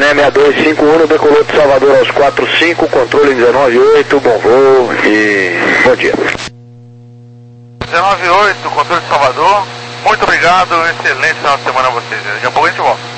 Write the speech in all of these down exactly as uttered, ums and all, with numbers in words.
Chané seis dois cinco um, decolou de Salvador aos quatro cinco, controle dezenove oito, bom voo e bom dia. dezenove oito, controle de Salvador, muito obrigado, excelente final de semana a vocês, daqui a pouco a gente volta.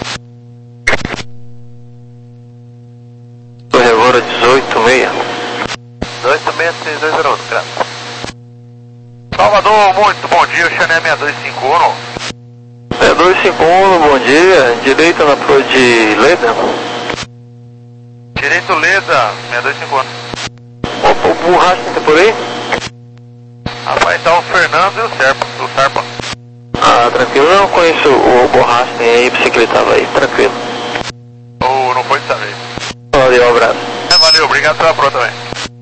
Torre dezoito seis. oito seis seis dois zero um, graças. Salvador, muito bom dia, Chané seis dois cinco um. seis dois cinco um, bom dia, direita na proa de Leda. Direito Leda, seis dois cinco um. O, o borracha tá por aí? Rapaz, tá o Fernando e o Serpa, o Sarpa. Ah, tranquilo, eu não conheço o borracha nem aí, pensei que ele tava aí, tranquilo. Ou não foi dessa vez. Valeu, um abraço. É, valeu, obrigado pela proa também.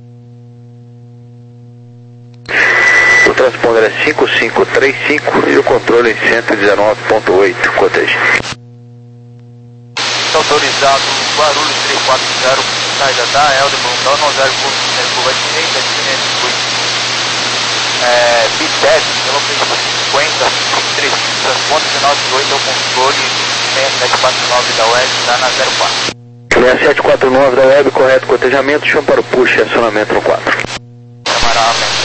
O transponder é cinco cinco três cinco e o controle em cento e dezenove ponto oito, coteja. Autorizado Guarulhos três quatro zero, saída da Helder, Montão, nove zero, curva direita, direita, é, B dez, quilômetro cinquenta, três transponder dezenove oito, é o controle seis sete quatro nove da U E B, está na zero quatro. seis sete quatro nove da U E B, correto, cotejamento, chama para o push, acionamento no quatro. Camarada,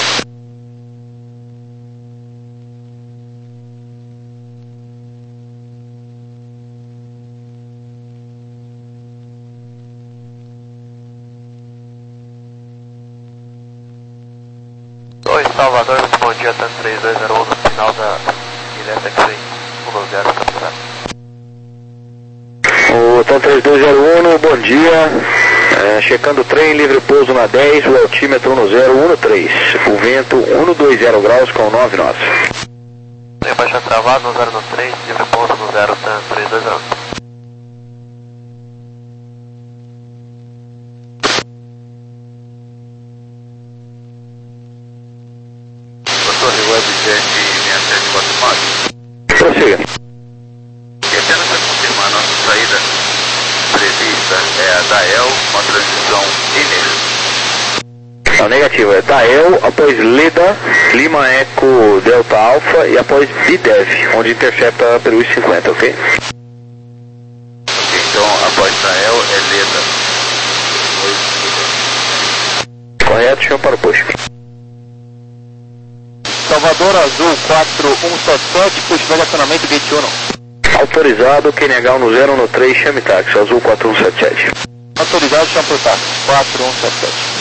Oi, Salvador, muito bom dia, tanto três dois zero um no final da direta que vem, um zero capturado. O Tom três dois zero um, bom dia, é, checando o trem, livre pouso na dez, o altímetro no zero um três, o vento cento e vinte graus com nove nós. Tem baixa travado no zero um três, livre pouso no zero três dois zero um. Prossiga. E apenas para confirmar, nossa saída prevista é a da E L, uma transição linear. Não, negativo, é Dael, após Leda, Lima Eco Delta Alpha e após B D E V, onde intercepta Peru cinquenta, ok? Ok, então após da E L é Leda. Correto, chama para o push. Salvador Azul quatro um sete sete, push negacionamento gate um. Autorizado, Q N H no zero um três, chame táxi, Azul quatro um sete sete. Autorizado, chama por táxi, quatro um sete sete.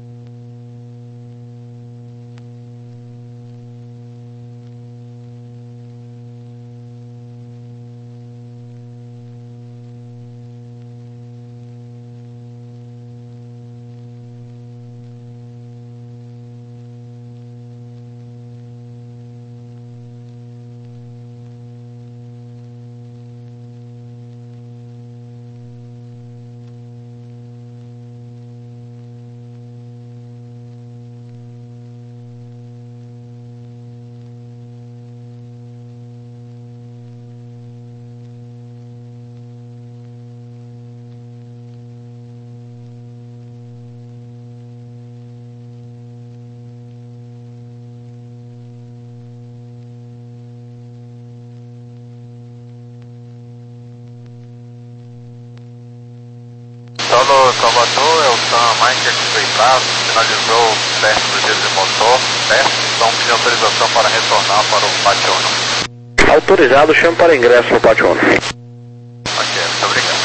Solo Salvador é o Sam Michael respeitado, finalizou o teste do giro de motor, teste, então pediu autorização para retornar para o pátio um. Autorizado, chame para ingresso no pátio um. Ok, muito obrigado.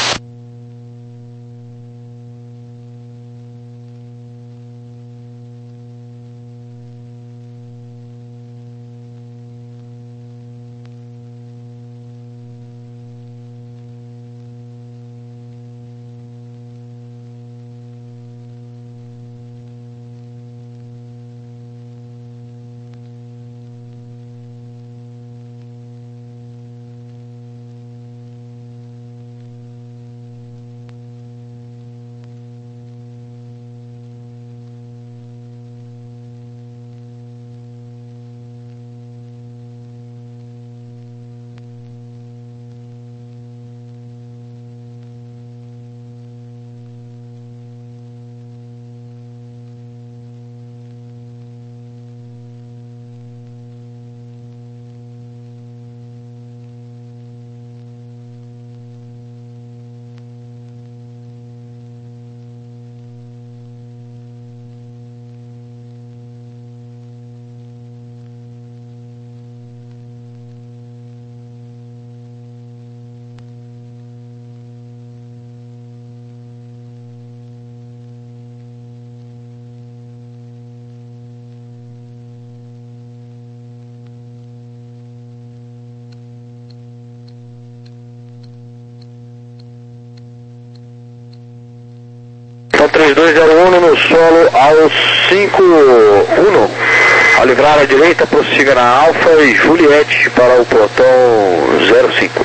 três dois zero um no solo ao cinco um. Ao livrar à direita, prossiga na Alfa e Juliette para o plotão zero cinco.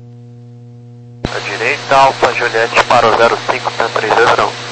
À direita, Alfa Juliette para o zero cinco, três dois zero um.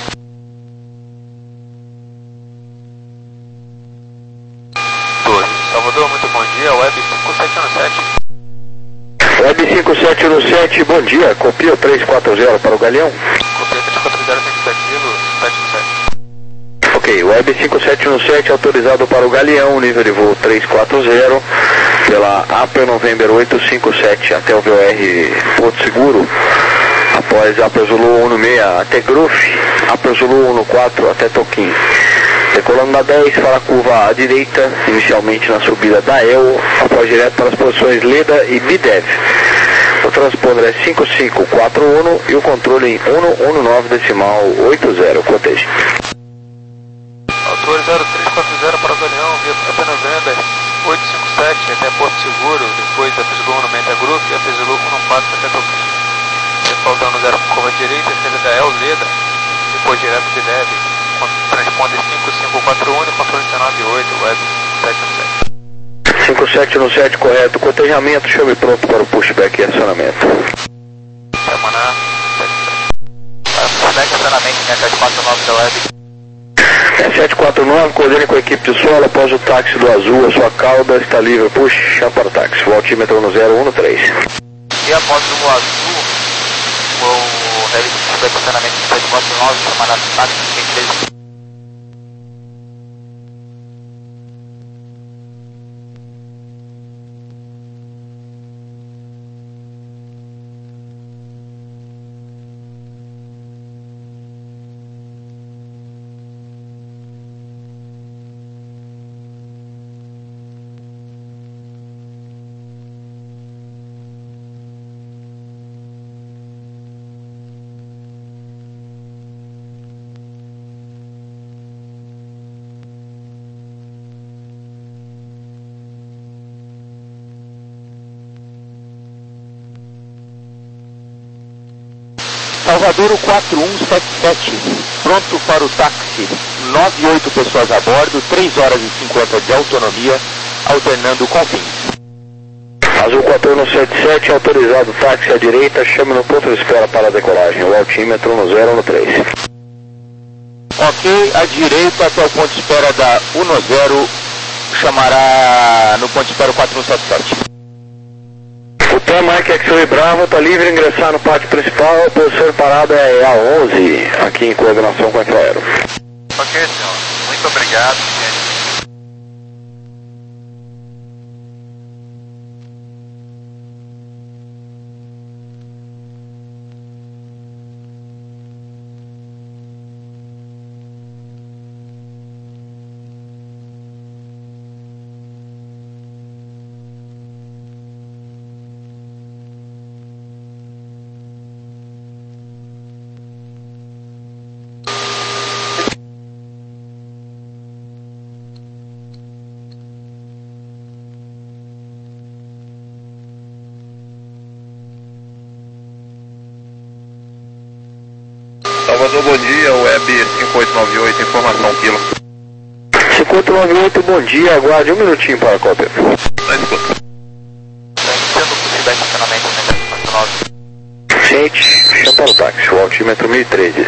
Salvador, muito bom dia, Web cinco sete um sete. Web cinco sete um sete, bom dia, copia o três quatro zero para o Galeão. Copia três quatro zero, cento e sete kilo, sete um sete. Ok, Web cinco sete um sete autorizado para o Galeão, nível de voo três quatro zero, pela Apple November oito cinco sete até o V O R Porto Seguro, após Apple Zulu um seis até Gruf, Apple Zulu um quatro até Toquim. Decolando na dez para a curva à direita, inicialmente na subida da E L, após direto para as posições Leda e Bidev. O transponder é cinco cinco quatro um e o controle em um um nove decimal oito zero. Coteja. Autorizado três quatro zero para o Galeão, via P November oito cinco sete até Porto Seguro, depois a F Z L um até Grupo e a F Z L um quatro até Toquim. Decolando zero curva direita, esquerda da E L, Leda, depois direto de Bidev. Transponder cinco cinco quatro um e controle dezenove oito, Web sete um sete. cinco sete um sete, correto. Cotejamento, chame pronto para o pushback e acionamento. Semana sete um sete. Pushback e acionamento, né? sete quatro nove da Web. É sete quatro nove, coordene com a equipe de solo. Após o táxi do azul, a sua cauda está livre. Push, chama para o táxi. O altímetro no zero um três. E após o azul, o realiza o pushback e acionamento sete quatro nove, chamada táxi cento e treze. Salvador quatro um sete sete, pronto para o táxi, nove e oito pessoas a bordo, três horas e cinquenta de autonomia, alternando com fins. Azul quatro um sete sete, autorizado táxi à direita, chame no ponto de espera para a decolagem, o altímetro no zero um três. Ok, à direita até o ponto de espera da um zero, chamará no ponto de espera quatro um sete sete. O T Mike X-Ray Bravo está livre de ingressar no pátio principal, a posição de parada é a onze, aqui em coordenação com a Infraero. Ok, senhor. Muito obrigado, gente. Salvador, bom dia, Web cinco oito nove oito, informação quilo. cinco oito nove oito, bom dia, aguarde um minutinho para a cópia. Tá escuta. Está iniciando o pushback de acionamento no sete quatro nove. Ciente, chama para o táxi, o altímetro mil e treze.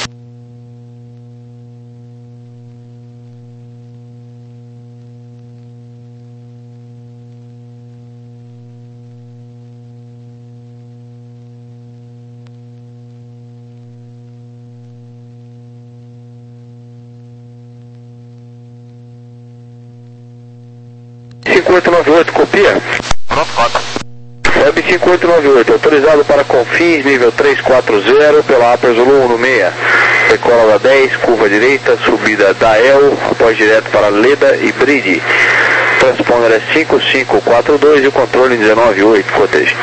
cinco oito nove oito, copia? Pronto, cota. Web cinco oito nove oito, autorizado para confins, nível três quatro zero, pela Apple Zulu um seis. Decola da dez, curva direita, subida da E L, após direto para Leda e Bride. Transponder é cinco cinco quatro dois e o controle dezenove oito, coteja.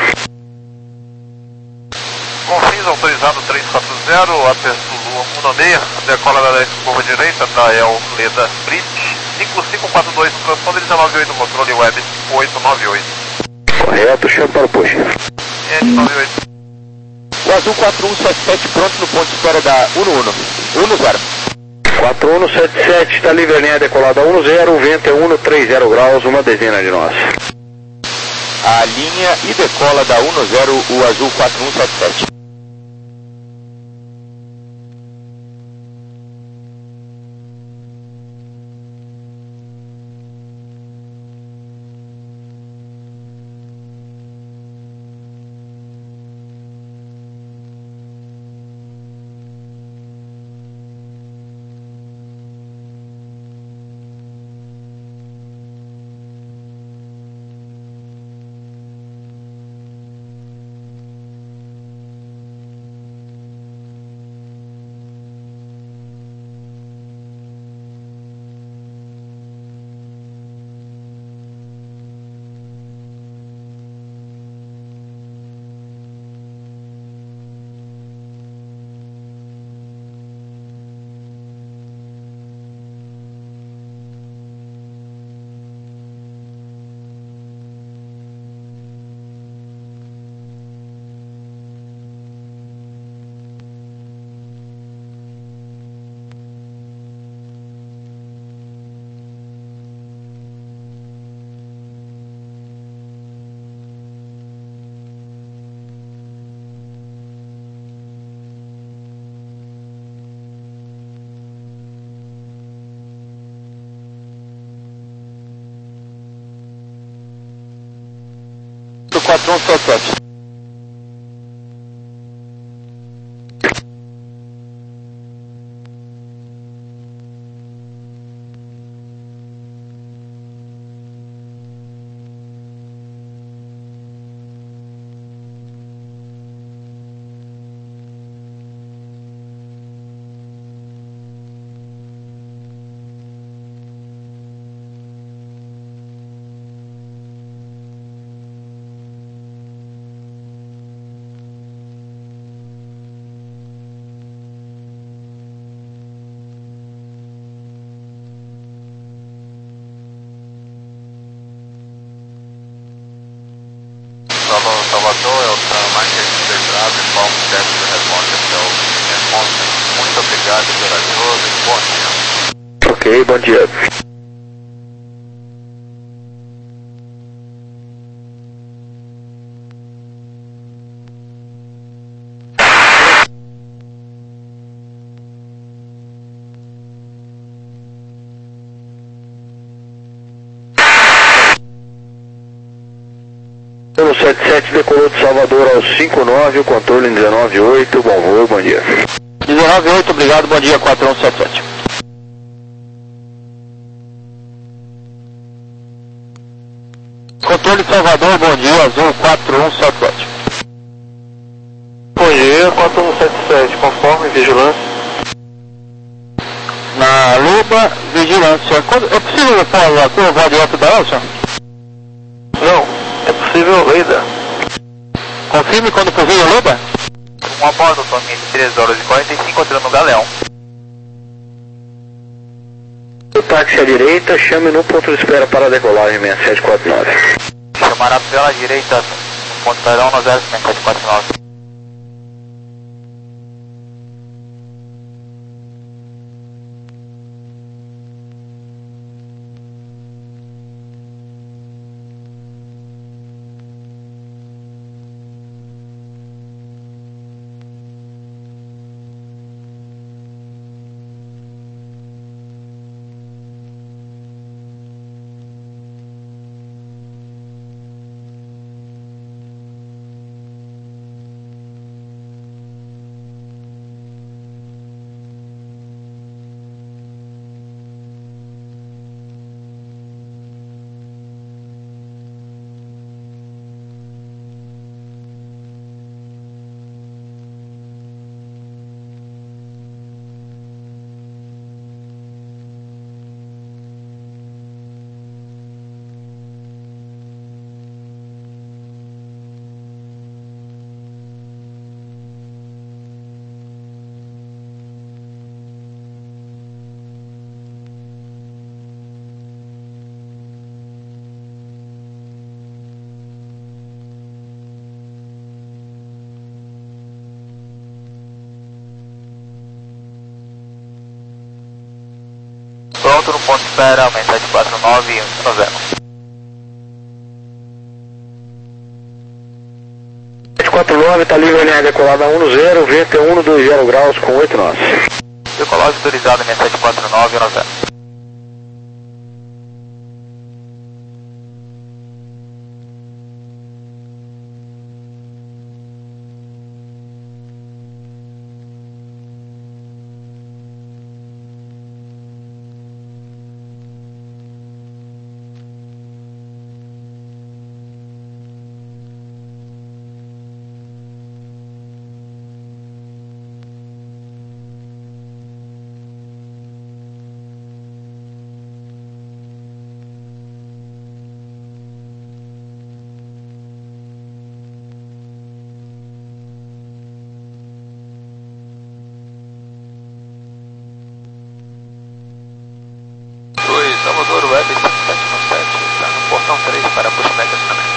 Confins autorizado três quatro zero, Apple Zulu um seis, decola da dez, curva direita, da E L, Leda, Bride. cinco cinco quatro dois, transponder dezenove oito, controle Web oito nove oito. Correto, chama para o push. N nove oito. O Azul quatro um sete sete pronto no ponto de espera da um um. um zero. quatro um sete sete, está livre a linha decolada um zero, o vento é um trinta graus, uma dezena de nós. A linha e decola da um zero, o Azul quatro um sete sete. quatro um sete sete. Salvador, Elton, Marques Bravo, Palm Teste da Resposta, resposta. Muito obrigado pela ajuda e bom dia. Ok, bom dia. um sete sete decolou de Salvador ao cinco nove, o controle em dezenove oito, bom voo, bom dia. dezenove oito, obrigado, bom dia, quatro um sete sete. Controle de Salvador, bom dia, Azul quatro um sete sete. Bom dia, quatro um sete sete, conforme vigilância. Na Luba, vigilância. Quando, é possível falar com o variante da Elsa? Não. É possível, Leida. Confirme quando possível, Luba. Um a bordo, atualmente três horas e quarenta e cinco, entrando no Galeão. O táxi à direita, chame no ponto de espera para a decolagem seis sete quatro nove. Chamará pela direita, no ponto padrão, no zero seis sete quatro nove. pronto no ponto de espera, mensagem quatro nove um zero. sete quatro nove, está livre L R decolada um zero, vento é um dois zero graus com oito nós. Decolagem autorizada, mensagem quatro nove um zero. Salvador Web cinco sete um sete, está no portão três para pushback acionamento.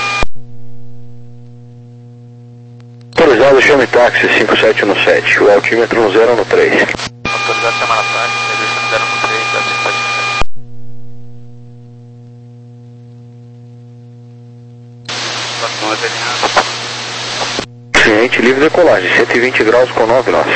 Autorizado, chame táxi cinco sete um sete, o altímetro no zero no três. Autorizado, chamar a táxi, serviço no zero no três, web cinco sete um sete. Cliente livre decolagem, cento e vinte graus com nove nós.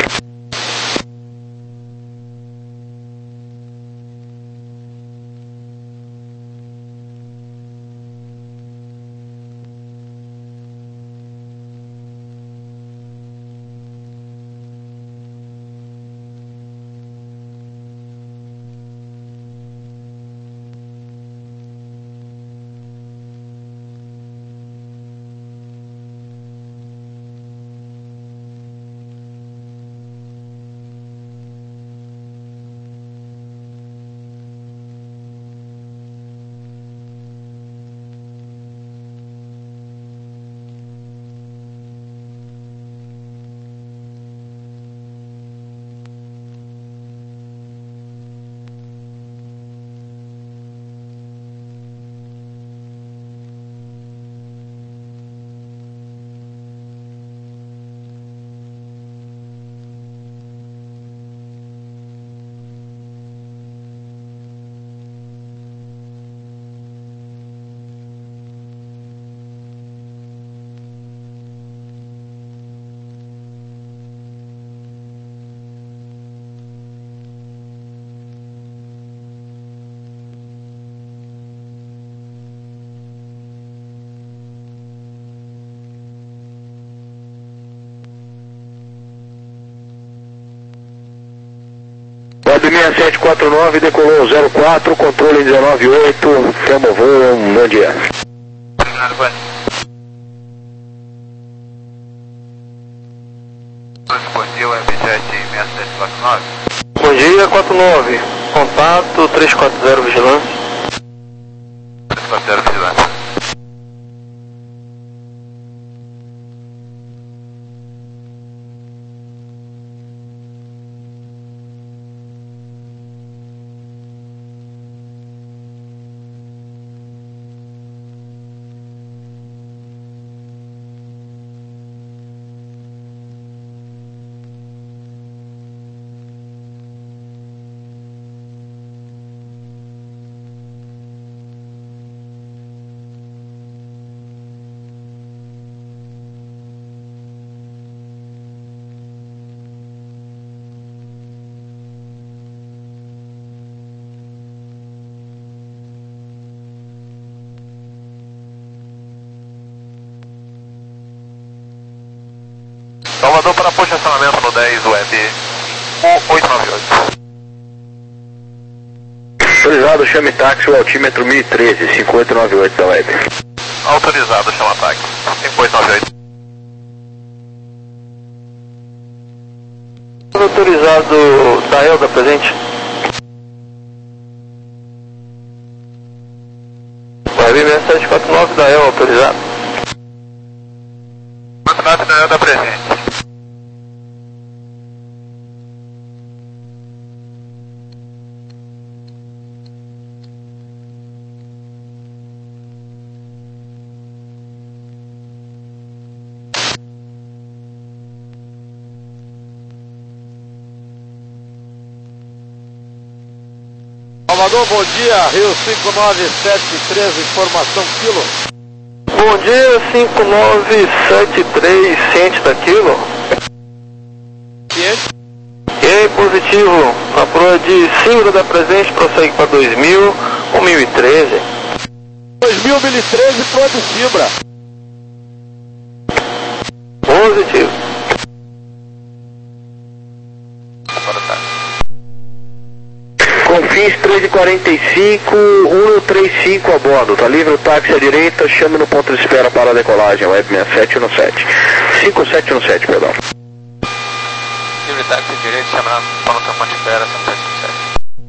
Web seis sete quatro nove, decolou zero quatro, controle dezenove oito, tamo voo, um bom dia. Obrigado, bom dia, Web sete seis sete quatro nove. Bom dia, quatro nove. Contato três quatro zero Vigilância. três quatro zero Vigilância. Salvador para posicionamento no dez, Web oito nove oito. Autorizado, chame táxi, o altímetro mil e treze, cinco oito nove oito da Web. Autorizado, chama táxi, cinco oito nove oito. Autorizado da Elda presente. Web seis sete quatro nove da El autorizado. Autorizado da Elda presente. Salvador, bom dia, Rio cinco nove sete três, informação quilo. Bom dia, cinco nove sete três, ciente da quilo. Ciente? E aí, positivo, na prova de cinco da presente, prossegue para dois mil ou mil e treze. dois mil, mil e treze, proa de fibra. Positivo. Confins três e quarenta e cinco, cento e trinta e cinco a bordo, tá livre o táxi à direita, chame no ponto de espera para a decolagem, web sessenta e sete no sete, cinquenta e sete no sete, perdão. Livre táxi à direita, chame no ponto de espera, cinquenta e sete no sete.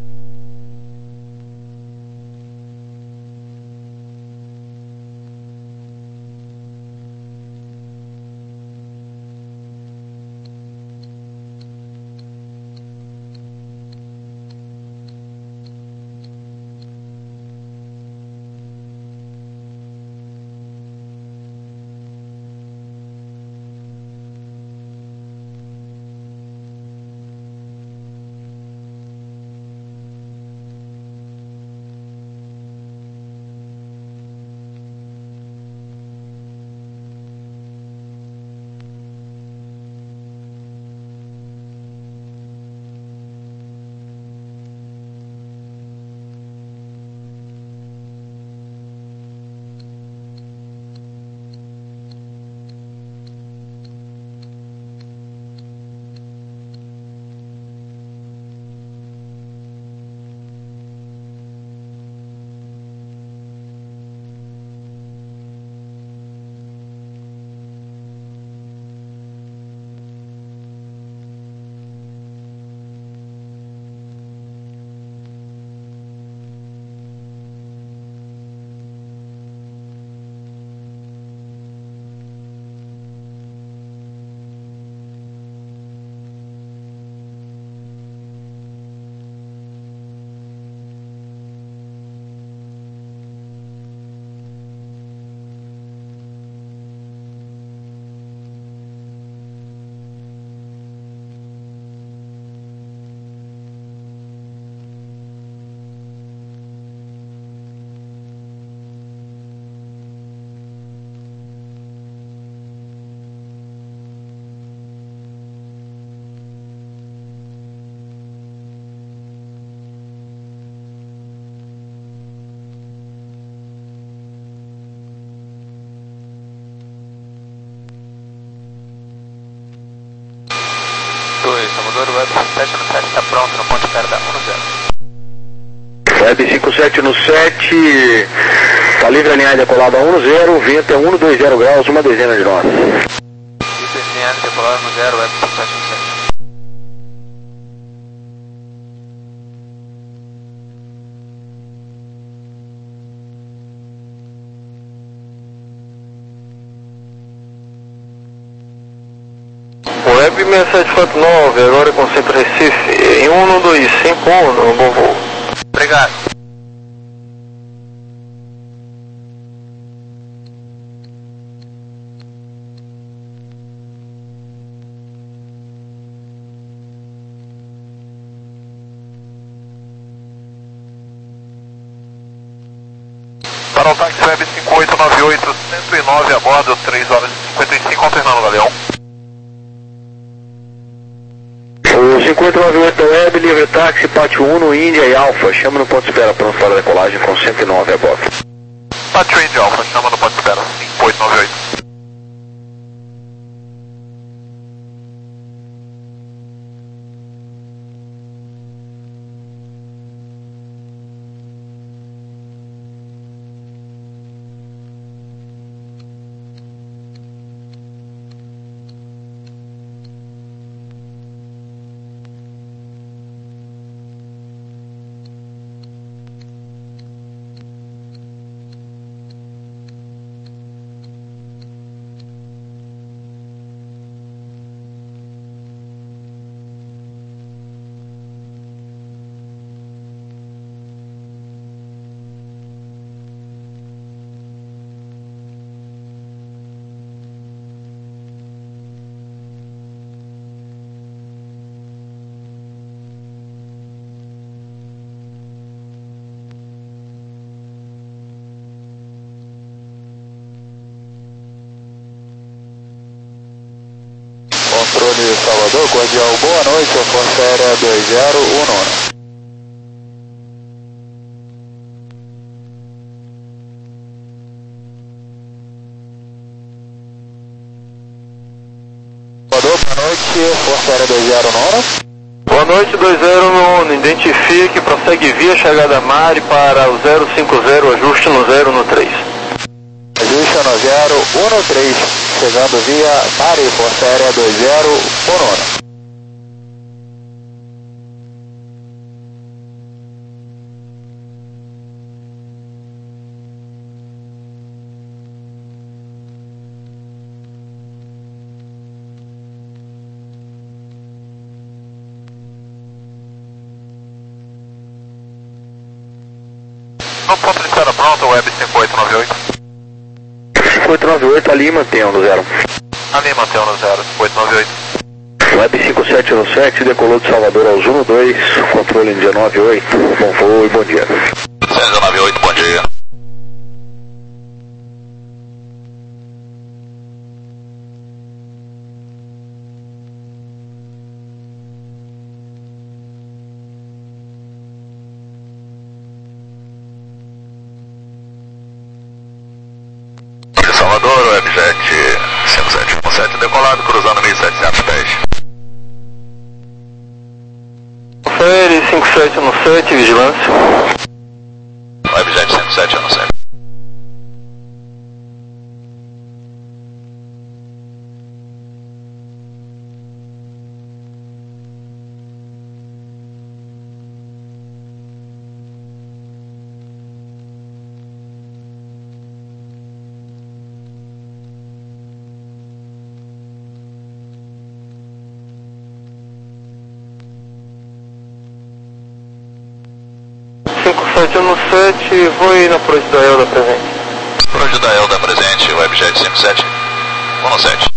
Salvador, web cinquenta e sete no sete está pronto no ponto de espera da um zero. Web cinquenta e sete no sete, está livre a linha decolada a um zero, vento é cento e vinte graus, uma dezena de nós. Livre linha decolada no zero, web cinquenta e sete no sete. Web sessenta e sete quatro nove, agora com Centro Recife, em um dois cinco um, no bom voo. Obrigado. Para o táxi web cinco oito nove oito, cento e nove a bordo, três horas e cinquenta e cinco, alternando, Galeão. O cinquenta e nove oito da Web, livre táxi, Pátio um, Índia e Alfa, chama no ponto de espera pronto para a decolagem com cento e nove a bordo. Pátio Índia Alfa, chama no ponto de espera, cinco oito nove oito. Salvador, cordial, boa noite, a Força Aérea dois zero um nove. Salvador, boa noite, Força Aérea dois zero nove. Boa noite, dois zero nove, identifique, prossegue via chegada Mari para o zero cinco zero, ajuste no zero no três. Ajuste no zero um no três, chegando via Mari, Força Aérea dois zero um nove. No ponto de espera pronto, Web cinco oito nove oito. cinco oito nove oito, ali mantenha no zero. Ali mantém no zero, cinco oito nove oito. Web cinco sete no sete, decolou de Salvador aos um dois, controle Índia nove oito, bom voo e bom dia. Índia nove oito, bom dia. Salvador, Webjet cinco sete um sete, decolado, cruzando mil setecentos pés. Confere cinco sete um sete, vigilância. Webjet cinco sete um sete. cinco sete um sete, vou ir na Proje da Elda presente. Proje da Elda presente, Webjet cinco sete um sete.